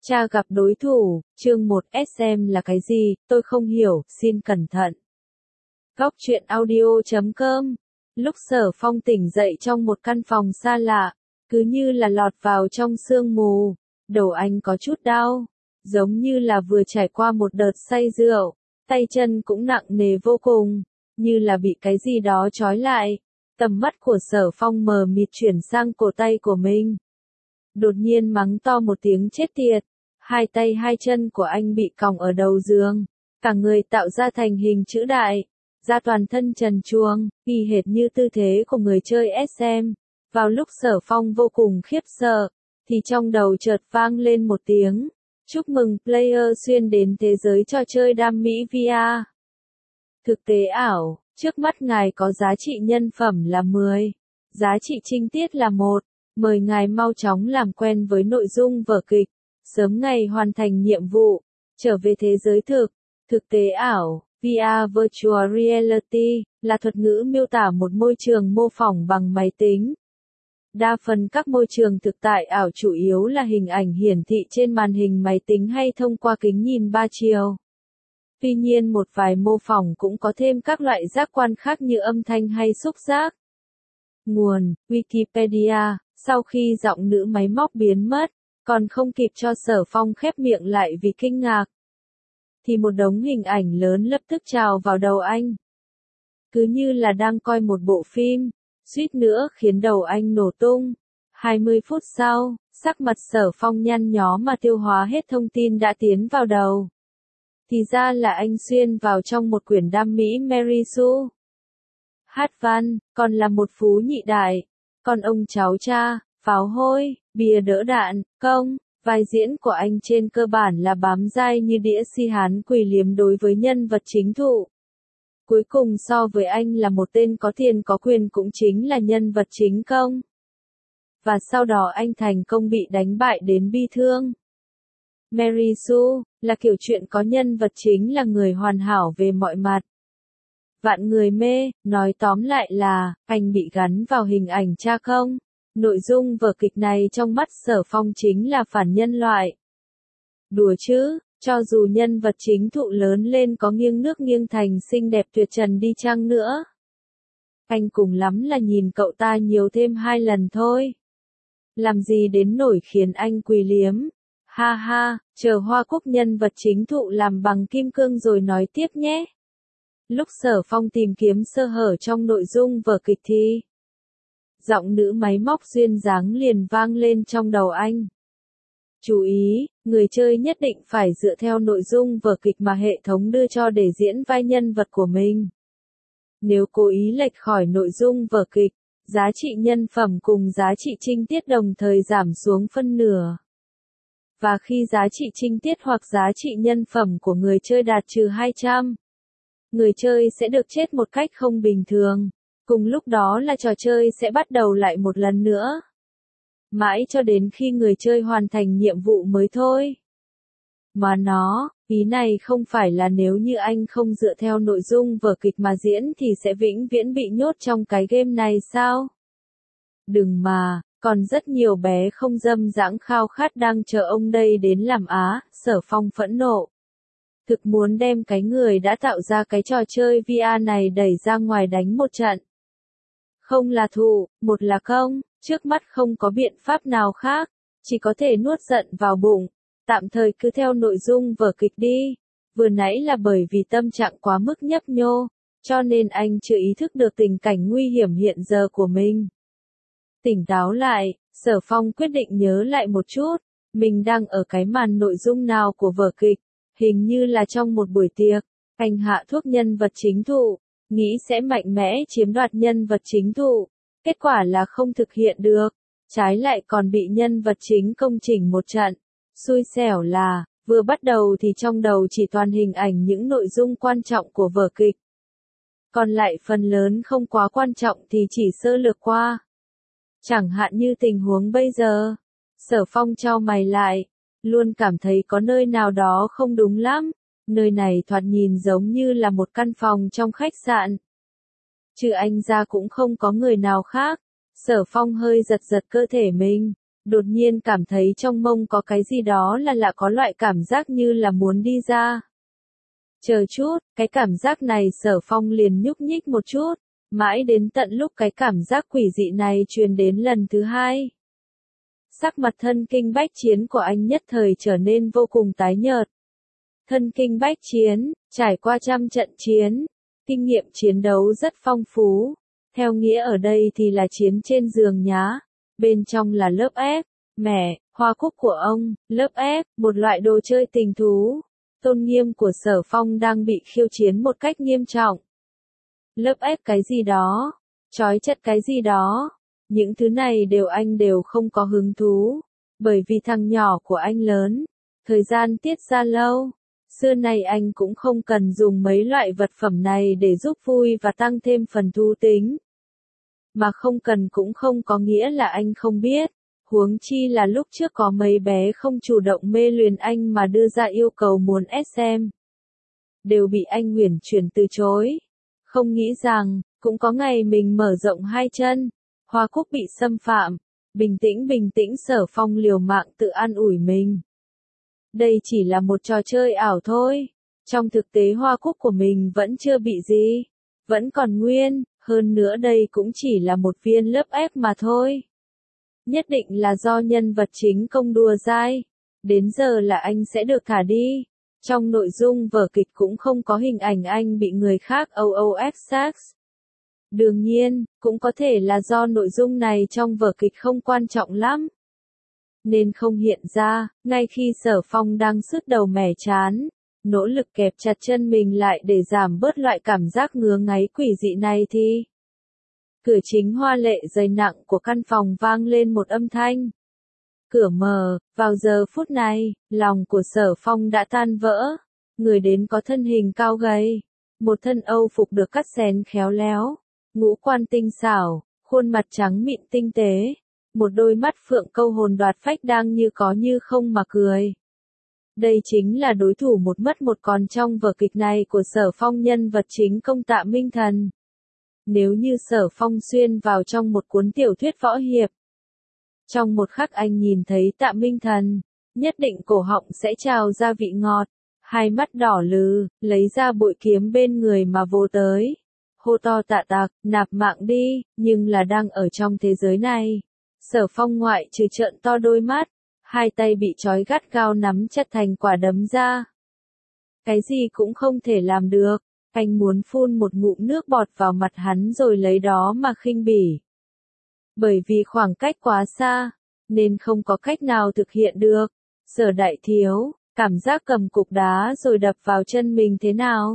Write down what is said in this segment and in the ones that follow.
Cha gặp đối thủ, chương 1 SM là cái gì, tôi không hiểu, xin cẩn thận. Góc truyện audio.com. Lúc Sở Phong tỉnh dậy trong một căn phòng xa lạ, cứ như là lọt vào trong sương mù, đầu anh có chút đau, giống như là vừa trải qua một đợt say rượu, tay chân cũng nặng nề vô cùng, như là bị cái gì đó trói lại. Tầm mắt của Sở Phong mờ mịt chuyển sang cổ tay của mình. Đột nhiên mắng to một tiếng chết tiệt, hai tay hai chân của anh bị còng ở đầu giường, cả người tạo ra thành hình chữ đại, da toàn thân trần truồng, y hệt như tư thế của người chơi SM. Vào lúc Sở Phong vô cùng khiếp sợ, thì trong đầu chợt vang lên một tiếng, chúc mừng player xuyên đến thế giới trò chơi đam mỹ VR. Thực tế ảo, trước mắt ngài có giá trị nhân phẩm là 10, giá trị trinh tiết là 1, mời ngài mau chóng làm quen với nội dung vở kịch, sớm ngày hoàn thành nhiệm vụ, trở về thế giới thực tế ảo. VR Virtual Reality là thuật ngữ miêu tả một môi trường mô phỏng bằng máy tính. Đa phần các môi trường thực tại ảo chủ yếu là hình ảnh hiển thị trên màn hình máy tính hay thông qua kính nhìn 3 chiều. Tuy nhiên một vài mô phỏng cũng có thêm các loại giác quan khác như âm thanh hay xúc giác. Nguồn: Wikipedia. Sau khi giọng nữ máy móc biến mất, còn không kịp cho Sở Phong khép miệng lại vì kinh ngạc, thì một đống hình ảnh lớn lập tức trào vào đầu anh. Cứ như là đang coi một bộ phim, suýt nữa khiến đầu anh nổ tung. 20 phút sau, sắc mặt Sở Phong nhăn nhó mà tiêu hóa hết thông tin đã tiến vào đầu. Thì ra là anh xuyên vào trong một quyển đam mỹ Mary Sue. Hát văn, còn là một phú nhị đại, còn ông cháu cha, pháo hôi, bìa đỡ đạn, công. Vai diễn của anh trên cơ bản là bám dai như đĩa si hán quỳ liếm đối với nhân vật chính thụ. Cuối cùng so với anh là một tên có tiền có quyền cũng chính là nhân vật chính công. Và sau đó anh thành công bị đánh bại đến bi thương. Mary Sue là kiểu chuyện có nhân vật chính là người hoàn hảo về mọi mặt. Vạn người mê, nói tóm lại là, anh bị gắn vào hình ảnh cha công. Nội dung vở kịch này trong mắt Sở Phong chính là phản nhân loại. Đùa chứ, cho dù nhân vật chính thụ lớn lên có nghiêng nước nghiêng thành xinh đẹp tuyệt trần đi chăng nữa, anh cùng lắm là nhìn cậu ta nhiều thêm 2 lần thôi. Làm gì đến nổi khiến anh quỳ liếm. Ha ha, chờ Hoa Cúc nhân vật chính thụ làm bằng kim cương rồi nói tiếp nhé. Lúc Sở Phong tìm kiếm sơ hở trong nội dung vở kịch thì giọng nữ máy móc duyên dáng liền vang lên trong đầu anh. Chú ý, người chơi nhất định phải dựa theo nội dung vở kịch mà hệ thống đưa cho để diễn vai nhân vật của mình. Nếu cố ý lệch khỏi nội dung vở kịch, giá trị nhân phẩm cùng giá trị trinh tiết đồng thời giảm xuống phân nửa. Và khi giá trị trinh tiết hoặc giá trị nhân phẩm của người chơi đạt trừ 200, người chơi sẽ được chết một cách không bình thường. Cùng lúc đó là trò chơi sẽ bắt đầu lại một lần nữa. Mãi cho đến khi người chơi hoàn thành nhiệm vụ mới thôi. Mà ý này không phải là nếu như anh không dựa theo nội dung vở kịch mà diễn thì sẽ vĩnh viễn bị nhốt trong cái game này sao? Đừng mà, còn rất nhiều bé không dâm dãng khao khát đang chờ ông đây đến làm á, Sở Phong phẫn nộ. Thực muốn đem cái người đã tạo ra cái trò chơi VR này đẩy ra ngoài đánh một trận. Không là thù, một là công, trước mắt không có biện pháp nào khác, chỉ có thể nuốt giận vào bụng, tạm thời cứ theo nội dung vở kịch đi. Vừa nãy là bởi vì tâm trạng quá mức nhấp nhô, cho nên anh chưa ý thức được tình cảnh nguy hiểm hiện giờ của mình. Tỉnh táo lại, Sở Phong quyết định nhớ lại một chút, mình đang ở cái màn nội dung nào của vở kịch, hình như là trong một buổi tiệc, anh hạ thuốc nhân vật chính thụ. Nghĩ sẽ mạnh mẽ chiếm đoạt nhân vật chính thụ, kết quả là không thực hiện được, trái lại còn bị nhân vật chính công chỉnh một trận. Xui xẻo là, vừa bắt đầu thì trong đầu chỉ toàn hình ảnh những nội dung quan trọng của vở kịch. Còn lại phần lớn không quá quan trọng thì chỉ sơ lược qua. Chẳng hạn như tình huống bây giờ. Sở Phong chau mày lại, luôn cảm thấy có nơi nào đó không đúng lắm. Nơi này thoạt nhìn giống như là một căn phòng trong khách sạn. Trừ anh ra cũng không có người nào khác. Sở Phong hơi giật giật cơ thể mình. Đột nhiên cảm thấy trong mông có cái gì đó là lạ, có loại cảm giác như là muốn đi ra. Chờ chút, cái cảm giác này Sở Phong liền nhúc nhích một chút, mãi đến tận lúc cái cảm giác quỷ dị này truyền đến lần thứ hai. Sắc mặt thân kinh bách chiến của anh nhất thời trở nên vô cùng tái nhợt. Thân kinh bách chiến, trải qua trăm trận chiến, kinh nghiệm chiến đấu rất phong phú. Theo nghĩa ở đây thì là chiến trên giường nhá, bên trong là lớp ép, mẹ, hoa cúc của ông, lớp ép, một loại đồ chơi tình thú. Tôn nghiêm của Sở Phong đang bị khiêu chiến một cách nghiêm trọng. Lớp ép cái gì đó, trói chặt cái gì đó, những thứ này anh đều không có hứng thú, bởi vì thằng nhỏ của anh lớn, thời gian tiết ra lâu. Xưa nay anh cũng không cần dùng mấy loại vật phẩm này để giúp vui và tăng thêm phần thú tính. Mà không cần cũng không có nghĩa là anh không biết, huống chi là lúc trước có mấy bé không chủ động mê luyến anh mà đưa ra yêu cầu muốn SM. Đều bị anh uyển chuyển từ chối. Không nghĩ rằng, cũng có ngày mình mở rộng hai chân, Hoa Cúc bị xâm phạm. Bình tĩnh Sở Phong liều mạng tự an ủi mình. Đây chỉ là một trò chơi ảo thôi. Trong thực tế Hoa Cúc của mình vẫn chưa bị gì. Vẫn còn nguyên, hơn nữa đây cũng chỉ là một viên lớp ép mà thôi. Nhất định là do nhân vật chính công đùa dai. Đến giờ là anh sẽ được thả đi. Trong nội dung vở kịch cũng không có hình ảnh anh bị người khác ép sex. Đương nhiên, cũng có thể là do nội dung này trong vở kịch không quan trọng lắm, nên không hiện ra. Ngay khi Sở Phong đang sứt đầu mẻ chán, nỗ lực kẹp chặt chân mình lại để giảm bớt loại cảm giác ngứa ngáy quỷ dị này thì cửa chính hoa lệ dày nặng của căn phòng vang lên một âm thanh. Cửa mở, vào giờ phút này, lòng của Sở Phong đã tan vỡ. Người đến có thân hình cao gầy, một thân Âu phục được cắt xén khéo léo, ngũ quan tinh xảo, khuôn mặt trắng mịn tinh tế, một đôi mắt phượng câu hồn đoạt phách đang như có như không mà cười. Đây chính là đối thủ một mất một còn trong vở kịch này của Sở Phong, nhân vật chính công Tạ Minh Thần. Nếu như Sở Phong xuyên vào trong một cuốn tiểu thuyết võ hiệp, trong một khắc anh nhìn thấy Tạ Minh Thần, nhất định cổ họng sẽ trào ra vị ngọt, hai mắt đỏ lừ, lấy ra bội kiếm bên người mà vồ tới. Hô to Tạ Tặc, nạp mạng đi, nhưng là đang ở trong thế giới này. Sở Phong ngoại trừ trợn to đôi mắt, hai tay bị trói gắt gao nắm chặt thành quả đấm ra. Cái gì cũng không thể làm được, anh muốn phun một ngụm nước bọt vào mặt hắn rồi lấy đó mà khinh bỉ. Bởi vì khoảng cách quá xa, nên không có cách nào thực hiện được. Sở đại thiếu, cảm giác cầm cục đá rồi đập vào chân mình thế nào?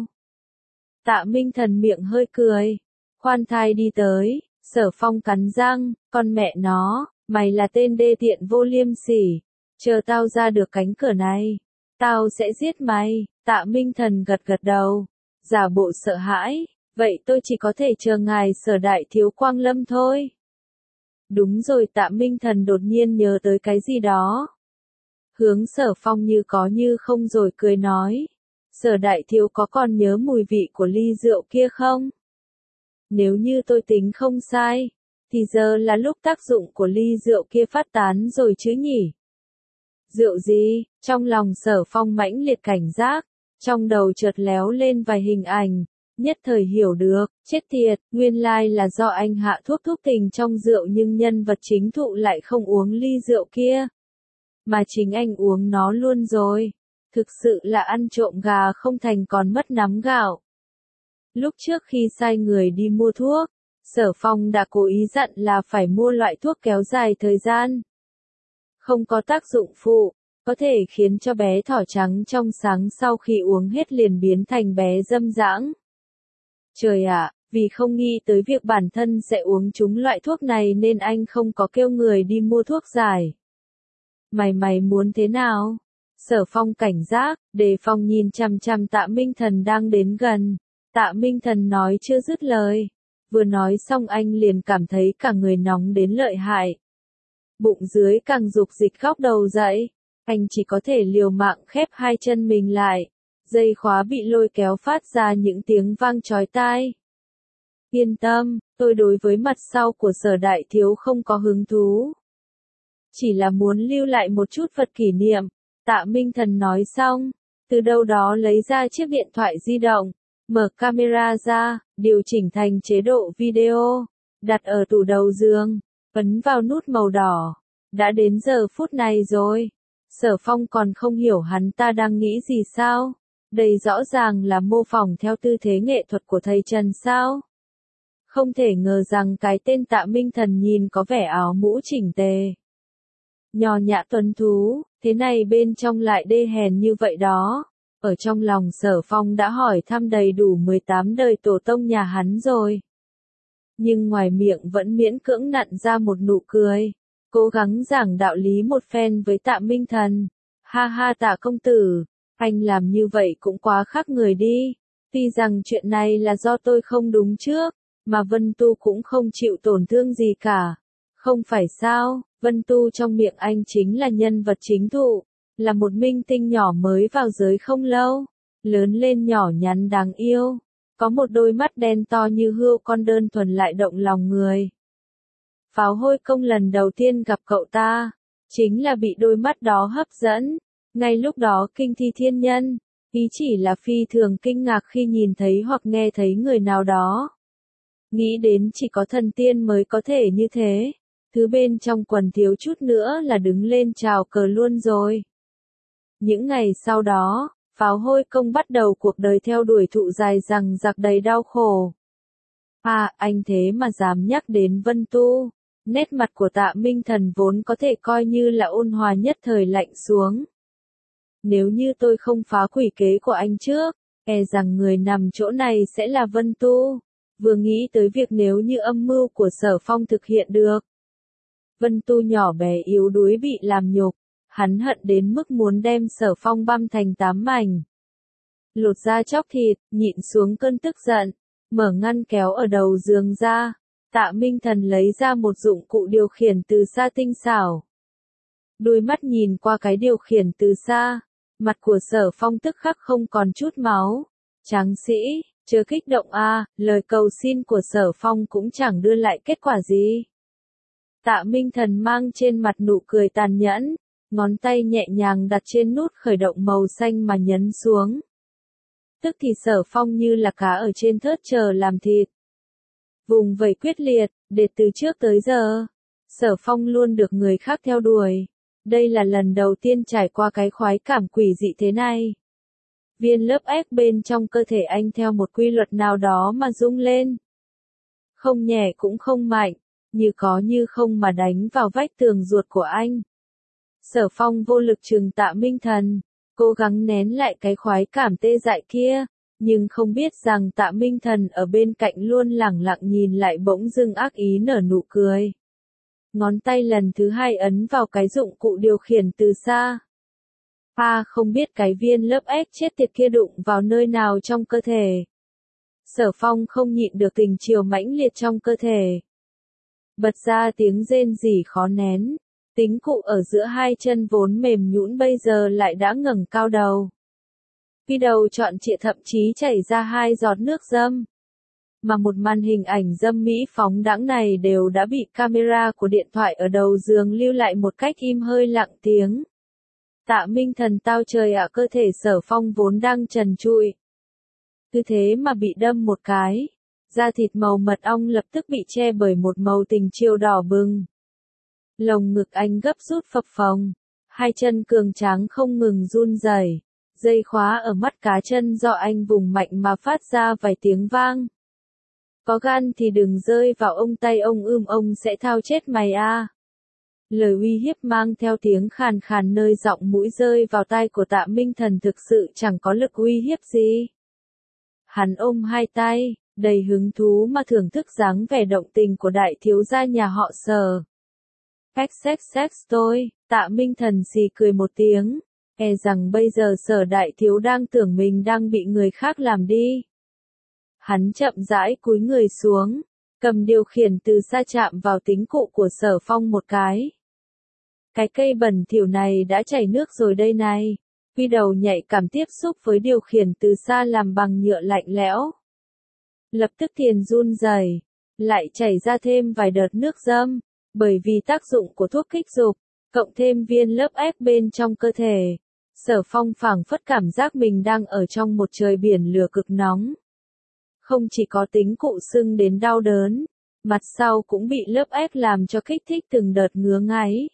Tạ Minh Thần miệng hơi cười, khoan thai đi tới. Sở Phong cắn răng, con mẹ nó, mày là tên đê tiện vô liêm sỉ, chờ tao ra được cánh cửa này, tao sẽ giết mày. Tạ Minh Thần gật gật đầu, giả bộ sợ hãi, vậy tôi chỉ có thể chờ ngài Sở đại thiếu quang lâm thôi. Đúng rồi, Tạ Minh Thần đột nhiên nhớ tới cái gì đó. Hướng Sở Phong như có như không rồi cười nói, Sở đại thiếu có còn nhớ mùi vị của ly rượu kia không? Nếu như tôi tính không sai, thì giờ là lúc tác dụng của ly rượu kia phát tán rồi chứ nhỉ? Rượu gì? Trong lòng Sở Phong mãnh liệt cảnh giác, trong đầu chợt léo lên vài hình ảnh, nhất thời hiểu được, chết tiệt, nguyên lai là do anh hạ thuốc tình trong rượu nhưng nhân vật chính thụ lại không uống ly rượu kia. Mà chính anh uống nó luôn rồi. Thực sự là ăn trộm gà không thành còn mất nắm gạo. Lúc trước khi sai người đi mua thuốc, Sở Phong đã cố ý dặn là phải mua loại thuốc kéo dài thời gian, không có tác dụng phụ, có thể khiến cho bé thỏ trắng trong sáng sau khi uống hết liền biến thành bé dâm dãng. Trời ạ, vì không nghĩ tới việc bản thân sẽ uống trúng loại thuốc này nên anh không có kêu người đi mua thuốc giải. Mày muốn thế nào? Sở Phong cảnh giác, đề phòng nhìn chằm chằm Tạ Minh Thần đang đến gần. Tạ Minh Thần nói chưa dứt lời. Vừa nói xong anh liền cảm thấy cả người nóng đến lợi hại. Bụng dưới càng dục dịch góc đầu dậy. Anh chỉ có thể liều mạng khép hai chân mình lại. Dây khóa bị lôi kéo phát ra những tiếng vang chói tai. Yên tâm, tôi đối với mặt sau của Sở đại thiếu không có hứng thú. chỉ là muốn lưu lại một chút vật kỷ niệm. Tạ Minh Thần nói xong, từ đâu đó lấy ra chiếc điện thoại di động, mở camera ra, điều chỉnh thành chế độ video, đặt ở tủ đầu giường, ấn vào nút màu đỏ. Đã đến giờ phút này rồi. Sở Phong còn không hiểu hắn ta đang nghĩ gì sao? Đây rõ ràng là mô phỏng theo tư thế nghệ thuật của thầy Trần sao? Không thể ngờ rằng cái tên Tạ Minh Thần nhìn có vẻ áo mũ chỉnh tề, nho nhã tuấn tú, thế này bên trong lại đê hèn như vậy đó. Ở trong lòng Sở Phong đã hỏi thăm đầy đủ 18 đời tổ tông nhà hắn rồi. Nhưng ngoài miệng vẫn miễn cưỡng nặn ra một nụ cười, cố gắng giảng đạo lý một phen với Tạ Minh Thần. Ha ha Tạ công tử, anh làm như vậy cũng quá khác người đi. Tuy rằng chuyện này là do tôi không đúng trước, mà Vân Tu cũng không chịu tổn thương gì cả. Không phải sao, Vân Tu trong miệng anh chính là nhân vật chính thụ, là một minh tinh nhỏ mới vào giới không lâu, lớn lên nhỏ nhắn đáng yêu, có một đôi mắt đen to như hươu con đơn thuần lại động lòng người. Pháo Hôi Công lần đầu tiên gặp cậu ta, chính là bị đôi mắt đó hấp dẫn. Ngay lúc đó kinh thi thiên nhân, ý chỉ là phi thường kinh ngạc khi nhìn thấy hoặc nghe thấy người nào đó. Nghĩ đến chỉ có thần tiên mới có thể như thế, thứ bên trong quần thiếu chút nữa là đứng lên chào cờ luôn rồi. Những ngày sau đó, Pháo Hôi Công bắt đầu cuộc đời theo đuổi thụ dài rằng giặc đầy đau khổ. À, anh thế mà dám nhắc đến Vân Tu. Nét mặt của Tạ Minh Thần vốn có thể coi như là ôn hòa nhất thời lạnh xuống. Nếu như tôi không phá quỷ kế của anh trước, e rằng người nằm chỗ này sẽ là Vân Tu. Vừa nghĩ tới việc nếu như âm mưu của Sở Phong thực hiện được, Vân Tu nhỏ bé yếu đuối bị làm nhục, hắn hận đến mức muốn đem Sở Phong băm thành 8 mảnh. Lột da chóc thịt, nhịn xuống cơn tức giận, mở ngăn kéo ở đầu giường ra. Tạ Minh Thần lấy ra một dụng cụ điều khiển từ xa tinh xảo. Đôi mắt nhìn qua cái điều khiển từ xa, mặt của Sở Phong tức khắc không còn chút máu. Tráng sĩ, chớ kích động a, lời cầu xin của Sở Phong cũng chẳng đưa lại kết quả gì. Tạ Minh Thần mang trên mặt nụ cười tàn nhẫn, ngón tay nhẹ nhàng đặt trên nút khởi động màu xanh mà nhấn xuống. Tức thì Sở Phong như là cá ở trên thớt chờ làm thịt. Vùng vẫy quyết liệt, để từ trước tới giờ, Sở Phong luôn được người khác theo đuổi. Đây là lần đầu tiên trải qua cái khoái cảm quỷ dị thế này. Viên lớp ép bên trong cơ thể anh theo một quy luật nào đó mà rung lên. Không nhẹ cũng không mạnh, như có như không mà đánh vào vách tường ruột của anh. Sở Phong vô lực trừng Tạ Minh Thần, cố gắng nén lại cái khoái cảm tê dại kia, nhưng không biết rằng Tạ Minh Thần ở bên cạnh luôn lẳng lặng nhìn lại bỗng dưng ác ý nở nụ cười. Ngón tay lần thứ hai ấn vào cái dụng cụ điều khiển từ xa. Không biết cái viên lớp ép chết tiệt kia đụng vào nơi nào trong cơ thể. Sở Phong không nhịn được tình chiều mãnh liệt trong cơ thể. Bật ra tiếng rên rỉ khó nén. Tính cụ ở giữa hai chân vốn mềm nhũn bây giờ lại đã ngẩng cao đầu. Khi đầu trọn trịa thậm chí chảy ra 2 giọt nước dâm. Mà một màn hình ảnh dâm mỹ phóng đãng này đều đã bị camera của điện thoại ở đầu giường lưu lại một cách im hơi lặng tiếng. Tạ Minh Thần tao trời ạ, cơ thể Sở Phong vốn đang trần trụi. Cứ thế mà bị đâm một cái. Da thịt màu mật ong lập tức bị che bởi một màu tình chiều đỏ bừng. Lồng ngực anh gấp rút phập phồng. Hai chân cường tráng không ngừng run rẩy. Dây khóa ở mắt cá chân do anh vùng mạnh mà phát ra vài tiếng vang. Có gan thì đừng rơi vào ông tay ông sẽ thao chết mày a. Lời uy hiếp mang theo tiếng khàn khàn nơi giọng mũi rơi vào tai của Tạ Minh Thần thực sự chẳng có lực uy hiếp gì. Hắn ôm hai tay, đầy hứng thú mà thưởng thức dáng vẻ động tình của đại thiếu gia nhà họ Sở. Sex tôi, Tạ Minh Thần xì cười một tiếng, e rằng bây giờ Sở đại thiếu đang tưởng mình đang bị người khác làm đi. Hắn chậm rãi cúi người xuống, cầm điều khiển từ xa chạm vào tính cụ của Sở Phong một cái. Cái cây bẩn thỉu này đã chảy nước rồi đây này. Quy đầu nhạy cảm tiếp xúc với điều khiển từ xa làm bằng nhựa lạnh lẽo. Lập tức thiền run rẩy, lại chảy ra thêm vài đợt nước dâm, bởi vì tác dụng của thuốc kích dục, cộng thêm viên lớp ép bên trong cơ thể. Sở Phong phảng phất cảm giác mình đang ở trong một trời biển lửa cực nóng. Không chỉ có tính cụ sưng đến đau đớn, mặt sau cũng bị lớp ép làm cho kích thích từng đợt ngứa ngáy.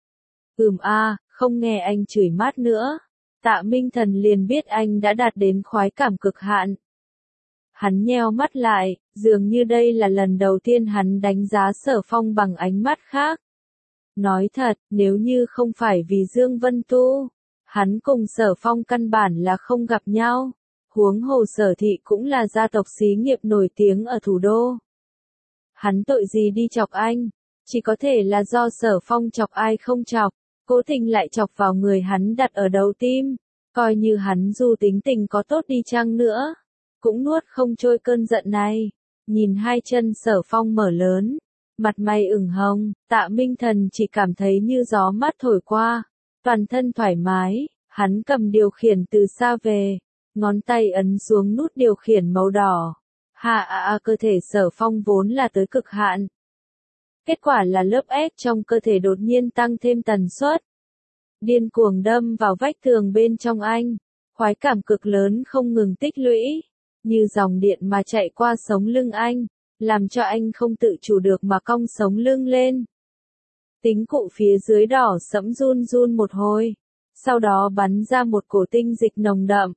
Không nghe anh chửi mát nữa. Tạ Minh Thần liền biết anh đã đạt đến khoái cảm cực hạn. Hắn nheo mắt lại, dường như đây là lần đầu tiên hắn đánh giá Sở Phong bằng ánh mắt khác. Nói thật, nếu như không phải vì Dương Vân Tu, hắn cùng Sở Phong căn bản là không gặp nhau. Huống hồ Sở Thị cũng là gia tộc xí nghiệp nổi tiếng ở thủ đô. Hắn tội gì đi chọc anh? Chỉ có thể là do Sở Phong chọc ai không chọc, cố tình lại chọc vào người hắn đặt ở đầu tim. Coi như hắn dù tính tình có tốt đi chăng nữa, cũng nuốt không trôi cơn giận này. Nhìn hai chân Sở Phong mở lớn, mặt mày ửng hồng, Tạ Minh Thần chỉ cảm thấy như gió mát thổi qua, toàn thân thoải mái, hắn cầm điều khiển từ xa về, ngón tay ấn xuống nút điều khiển màu đỏ. Cơ thể Sở Phong vốn là tới cực hạn. Kết quả là lớp ép trong cơ thể đột nhiên tăng thêm tần suất. Điên cuồng đâm vào vách tường bên trong anh, khoái cảm cực lớn không ngừng tích lũy, như dòng điện mà chạy qua sống lưng anh, làm cho anh không tự chủ được mà cong sống lưng lên. Tính cụ phía dưới đỏ sẫm run run một hồi, sau đó bắn ra một cổ tinh dịch nồng đậm.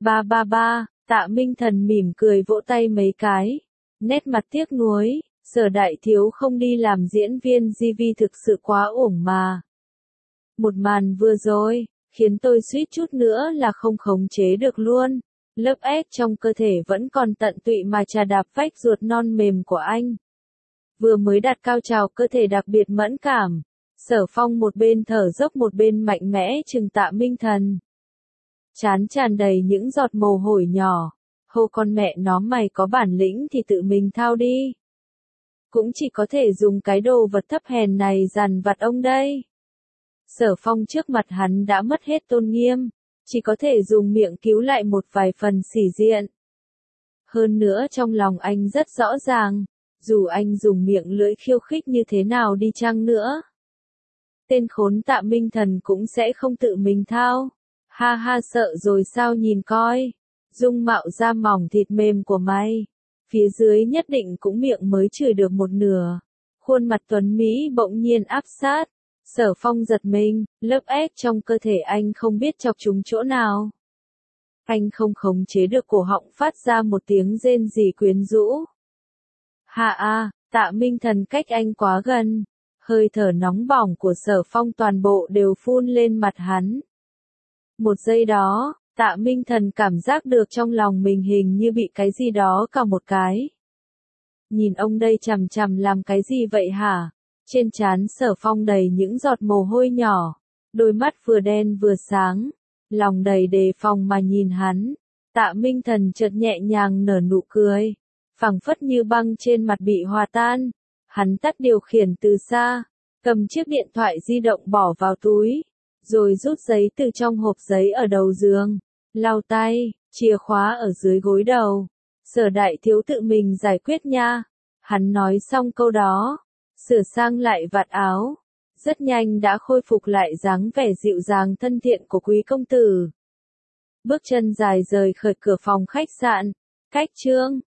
Tạ Minh Thần mỉm cười vỗ tay mấy cái, nét mặt tiếc nuối, Sở đại thiếu không đi làm diễn viên GV thực sự quá uổng mà. Một màn vừa rồi, khiến tôi suýt chút nữa là không khống chế được luôn. Lớp ép trong cơ thể vẫn còn tận tụy mà chà đạp vách ruột non mềm của anh. Vừa mới đạt cao trào cơ thể đặc biệt mẫn cảm. Sở Phong một bên thở dốc một bên mạnh mẽ trừng Tạ Minh Thần. Trán tràn đầy những giọt mồ hôi nhỏ. Hô con mẹ nó, mày có bản lĩnh thì tự mình thao đi. Cũng chỉ có thể dùng cái đồ vật thấp hèn này dằn vặt ông đây. Sở Phong trước mặt hắn đã mất hết tôn nghiêm, chỉ có thể dùng miệng cứu lại một vài phần sĩ diện. Hơn nữa trong lòng anh rất rõ ràng, dù anh dùng miệng lưỡi khiêu khích như thế nào đi chăng nữa, tên khốn Tạ Minh Thần cũng sẽ không tự mình thao. Sợ rồi sao, nhìn coi, dung mạo da mỏng thịt mềm của mày, phía dưới nhất định cũng miệng mới chửi được một nửa. Khuôn mặt tuấn Mỹ bỗng nhiên áp sát. Sở Phong giật mình, lớp ép trong cơ thể anh không biết chọc trúng chỗ nào. Anh không khống chế được cổ họng phát ra một tiếng rên rỉ quyến rũ. Tạ Minh Thần cách anh quá gần. Hơi thở nóng bỏng của Sở Phong toàn bộ đều phun lên mặt hắn. Một giây đó, Tạ Minh Thần cảm giác được trong lòng mình hình như bị cái gì đó cào một cái. Nhìn ông đây chằm chằm làm cái gì vậy hả? Trên trán Sở Phong đầy những giọt mồ hôi nhỏ, đôi mắt vừa đen vừa sáng, lòng đầy đề phòng mà nhìn hắn. Tạ Minh Thần chợt nhẹ nhàng nở nụ cười, phảng phất như băng trên mặt bị hòa tan. Hắn tắt điều khiển từ xa, cầm chiếc điện thoại di động bỏ vào túi, rồi rút giấy từ trong hộp giấy ở đầu giường, lau tay, chìa khóa ở dưới gối đầu. Sở đại thiếu tự mình giải quyết nha. Hắn nói xong câu đó, sửa sang lại vạt áo, rất nhanh đã khôi phục lại dáng vẻ dịu dàng thân thiện của quý công tử. Bước chân dài rời khỏi cửa phòng khách sạn, cách chương